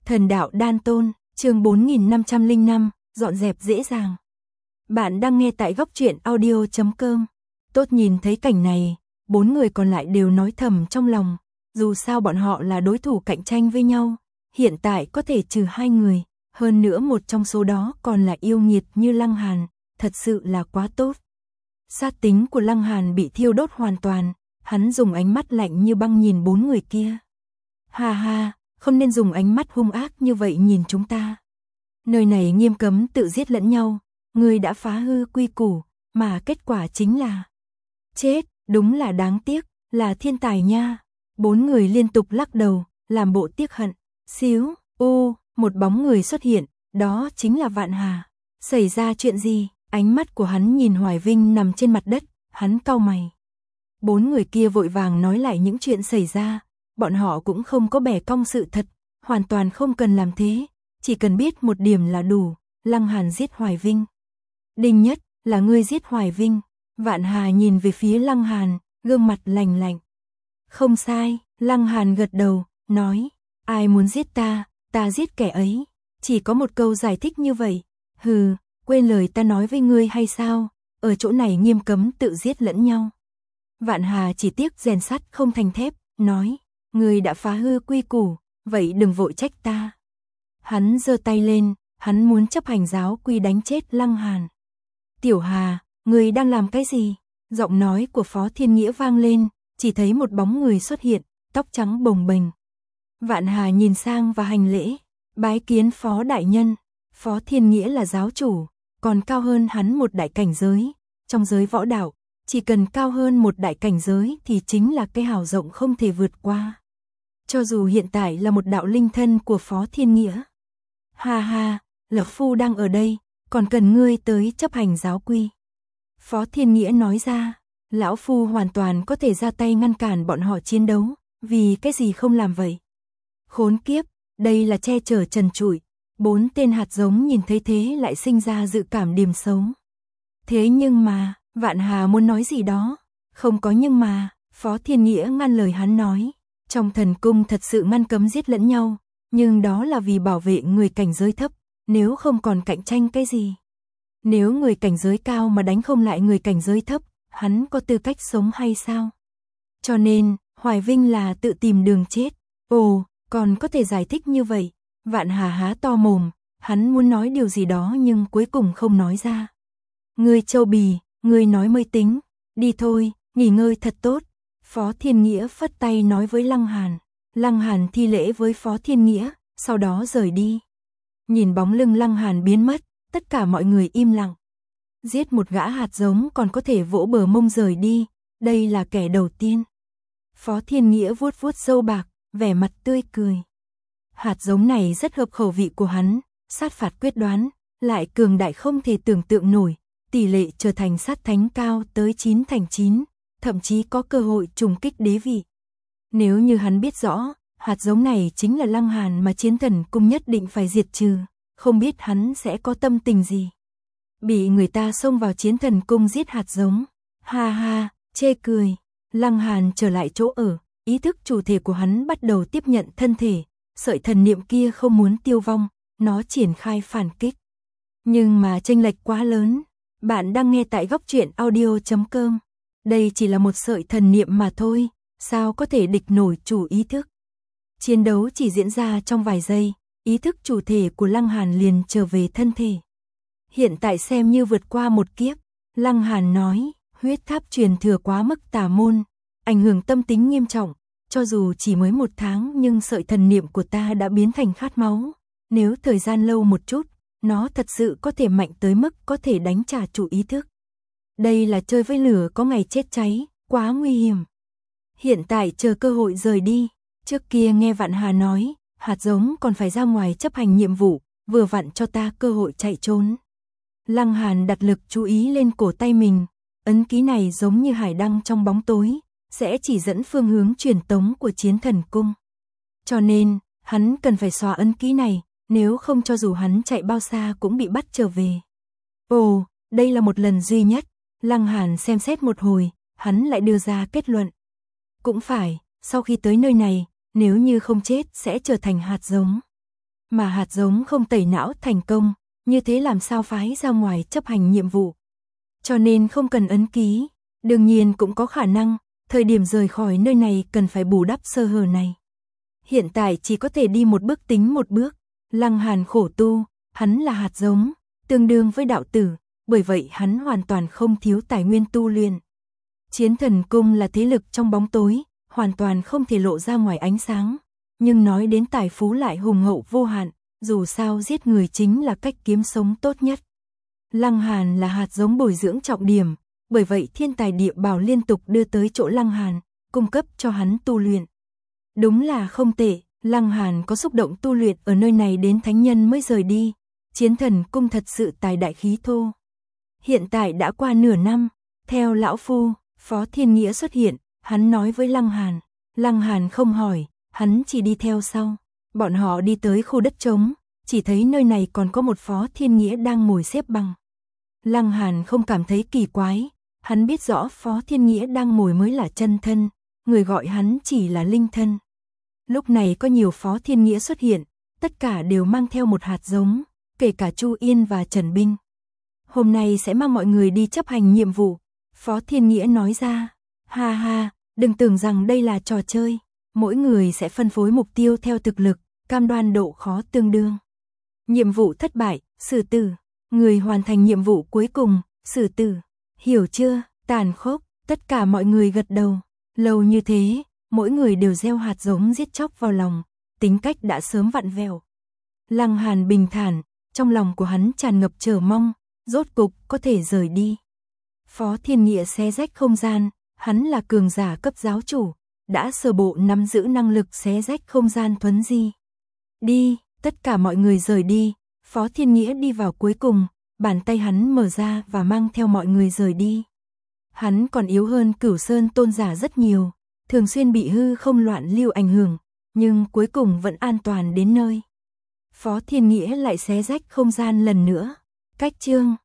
Thần đạo đan tôn, chương 4505, dọn dẹp dễ dàng. Bạn đang nghe tại góc truyện audio.com. Tốt nhìn thấy cảnh này, 4 người còn lại đều nói thầm trong lòng, dù sao bọn họ là đối thủ cạnh tranh với nhau, hiện tại có thể trừ 2 người, hơn nữa một trong số đó còn là yêu nghiệt như Lăng Hàn, thật sự là quá tốt. Sát tính của Lăng Hàn bị thiêu đốt hoàn toàn, hắn dùng ánh mắt lạnh như băng nhìn 4 người kia. Ha ha, không nên dùng ánh mắt hung ác như vậy nhìn chúng ta. Nơi này nghiêm cấm tự giết lẫn nhau, ngươi đã phá hư quy củ, mà kết quả chính là chết, đúng là đáng tiếc, là thiên tài nha. 4 người liên tục lắc đầu, làm bộ tiếc hận. Xíu, một bóng người xuất hiện, đó chính là Vạn Hà. Xảy ra chuyện gì? Ánh mắt của hắn nhìn Hoài Vinh nằm trên mặt đất, hắn cau mày. 4 người kia vội vàng nói lại những chuyện xảy ra, bọn họ cũng không có bẻ cong sự thật, hoàn toàn không cần làm thế, chỉ cần biết một điểm là đủ, Lăng Hàn giết Hoài Vinh. Đinh Nhất, là ngươi giết Hoài Vinh. Vạn Hà nhìn về phía Lăng Hàn, gương mặt lạnh lạnh. Không sai, Lăng Hàn gật đầu, nói, ai muốn giết ta giết kẻ ấy, chỉ có một câu giải thích như vậy. Hừ, quên lời ta nói với ngươi hay sao, ở chỗ này nghiêm cấm tự giết lẫn nhau. Vạn Hà chỉ tiếc rèn sắt không thành thép, nói, ngươi đã phá hư quy củ, vậy đừng vội trách ta. Hắn giơ tay lên, hắn muốn chấp hành giáo quy đánh chết Lăng Hàn. Tiểu Hà, ngươi đang làm cái gì? Giọng nói của Phó Thiên Nghĩa vang lên, chỉ thấy một bóng người xuất hiện, tóc trắng bồng bềnh. Vạn Hà nhìn sang và hành lễ, bái kiến Phó đại nhân. Phó Thiên Nghĩa là giáo chủ, còn cao hơn hắn một đại cảnh giới. Trong giới võ đạo, chỉ cần cao hơn một đại cảnh giới thì chính là cái hào rộng không thể vượt qua. Cho dù hiện tại là một đạo linh thân của Phó Thiên Nghĩa. Ha ha, lão phu đang ở đây, còn cần ngươi tới chấp hành giáo quy. Phó Thiên Nghĩa nói ra, lão phu hoàn toàn có thể ra tay ngăn cản bọn họ chiến đấu, vì cái gì không làm vậy? Khốn kiếp, đây là che chở trần trụi. 4 tên hạt giống nhìn thấy thế lại sinh ra dự cảm điềm xấu. Thế nhưng mà, Vạn Hà muốn nói gì đó. Không có nhưng mà, Phó Thiên Nghĩa ngăn lời hắn nói. Trong thần cung thật sự ngăn cấm giết lẫn nhau, nhưng đó là vì bảo vệ người cảnh giới thấp, nếu không còn cạnh tranh cái gì. Nếu người cảnh giới cao mà đánh không lại người cảnh giới thấp, hắn có tư cách sống hay sao? Cho nên, Hoài Vinh là tự tìm đường chết. Ồ, còn có thể giải thích như vậy. Vạn Hà há to mồm, hắn muốn nói điều gì đó nhưng cuối cùng không nói ra. Ngươi Châu Bì, ngươi nói mới tính, đi thôi, nghỉ ngơi thật tốt. Phó Thiên Nghĩa phất tay nói với Lăng Hàn. Lăng Hàn thi lễ với Phó Thiên Nghĩa, sau đó rời đi. Nhìn bóng lưng Lăng Hàn biến mất, tất cả mọi người im lặng. Giết một gã hạt giống còn có thể vỗ bờ mông rời đi, đây là kẻ đầu tiên. Phó Thiên Nghĩa vuốt vuốt râu bạc, vẻ mặt tươi cười. Hạt giống này rất hợp khẩu vị của hắn, sát phạt quyết đoán, lại cường đại không thể tưởng tượng nổi, tỷ lệ trở thành sát thánh cao tới 9/9, thậm chí có cơ hội trùng kích đế vị. Nếu như hắn biết rõ, hạt giống này chính là Lăng Hàn mà Chiến Thần Cung nhất định phải diệt trừ, không biết hắn sẽ có tâm tình gì. Bị người ta xông vào Chiến Thần Cung giết hạt giống, ha ha, chê cười. Lăng Hàn trở lại chỗ ở, ý thức chủ thể của hắn bắt đầu tiếp nhận thân thể, sợi thần niệm kia không muốn tiêu vong, nó triển khai phản kích. Nhưng mà chênh lệch quá lớn. Bạn đang nghe tại góc truyện audio.com. Đây chỉ là một sợi thần niệm mà thôi, sao có thể địch nổi chủ ý thức. Chiến đấu chỉ diễn ra trong vài giây, ý thức chủ thể của Lăng Hàn liền trở về thân thể. Hiện tại xem như vượt qua một kiếp. Lăng Hàn nói, huyết tháp truyền thừa quá mức tà môn, ảnh hưởng tâm tính nghiêm trọng. Cho dù chỉ mới 1 tháng nhưng sợi thần niệm của ta đã biến thành khát máu. Nếu thời gian lâu một chút, nó thật sự có thể mạnh tới mức có thể đánh trả chủ ý thức. Đây là chơi với lửa có ngày chết cháy, quá nguy hiểm. Hiện tại chờ cơ hội rời đi. Trước kia nghe Vạn Hà nói, hạt giống còn phải ra ngoài chấp hành nhiệm vụ, vừa vặn cho ta cơ hội chạy trốn. Lăng Hàn đặt lực chú ý lên cổ tay mình, ấn ký này giống như hải đăng trong bóng tối, sẽ chỉ dẫn phương hướng truyền tống của Chiến Thần Cung. Cho nên, hắn cần phải xóa ấn ký này, nếu không cho dù hắn chạy bao xa cũng bị bắt trở về. Ồ, đây là một lần duy nhất. Lăng Hàn xem xét một hồi, hắn lại đưa ra kết luận. Cũng phải, sau khi tới nơi này, nếu như không chết sẽ trở thành hạt giống. mà hạt giống không tẩy não thành công, như thế làm sao phái ra ngoài chấp hành nhiệm vụ. Cho nên không cần ấn ký, đương nhiên cũng có khả năng, thời điểm rời khỏi nơi này cần phải bù đắp sơ hở này. Hiện tại chỉ có thể đi một bước tính một bước, Lăng Hàn khổ tu, hắn là hạt giống, tương đương với đạo tử, bởi vậy hắn hoàn toàn không thiếu tài nguyên tu luyện. Chiến Thần Cung là thế lực trong bóng tối, hoàn toàn không thể lộ ra ngoài ánh sáng, nhưng nói đến tài phú lại hùng hậu vô hạn, dù sao giết người chính là cách kiếm sống tốt nhất. Lăng Hàn là hạt giống bồi dưỡng trọng điểm, bởi vậy thiên tài địa bảo liên tục đưa tới chỗ Lăng Hàn, cung cấp cho hắn tu luyện. Đúng là không tệ, Lăng Hàn có xúc động tu luyện ở nơi này đến thánh nhân mới rời đi, Chiến Thần Cung thật sự tài đại khí thô. Hiện tại đã qua nửa năm, theo lão phu, Phó Thiên Nghĩa xuất hiện, hắn nói với Lăng Hàn không hỏi, hắn chỉ đi theo sau. Bọn họ đi tới khu đất trống, chỉ thấy nơi này còn có một Phó Thiên Nghĩa đang ngồi xếp bằng. Lăng Hàn không cảm thấy kỳ quái, hắn biết rõ Phó Thiên Nghĩa đang ngồi mới là chân thân, người gọi hắn chỉ là linh thân. Lúc này có nhiều Phó Thiên Nghĩa xuất hiện, tất cả đều mang theo một hạt giống, kể cả Chu Yên và Trần Binh. Hôm nay sẽ mang mọi người đi chấp hành nhiệm vụ, Phó Thiên Nghĩa nói ra. Ha ha, đừng tưởng rằng đây là trò chơi, mỗi người sẽ phân phối mục tiêu theo thực lực, cam đoan độ khó tương đương. Nhiệm vụ thất bại, xử tử, người hoàn thành nhiệm vụ cuối cùng, xử tử. Hiểu chưa? Tàn khốc, tất cả mọi người gật đầu. Lâu như thế, mỗi người đều gieo hạt giống giết chóc vào lòng, tính cách đã sớm vặn vẹo. Lăng Hàn bình thản, trong lòng của hắn tràn ngập chờ mong, rốt cục có thể rời đi. Phó Thiên Nghĩa xé rách không gian, hắn là cường giả cấp giáo chủ, đã sơ bộ nắm giữ năng lực xé rách không gian thuấn di. Đi, tất cả mọi người rời đi, Phó Thiên Nghĩa đi vào cuối cùng, bàn tay hắn mở ra và mang theo mọi người rời đi. Hắn còn yếu hơn Cửu Sơn tôn giả rất nhiều, thường xuyên bị hư không loạn lưu ảnh hưởng, nhưng cuối cùng vẫn an toàn đến nơi. Phó Thiên Nghĩa lại xé rách không gian lần nữa. Cách chương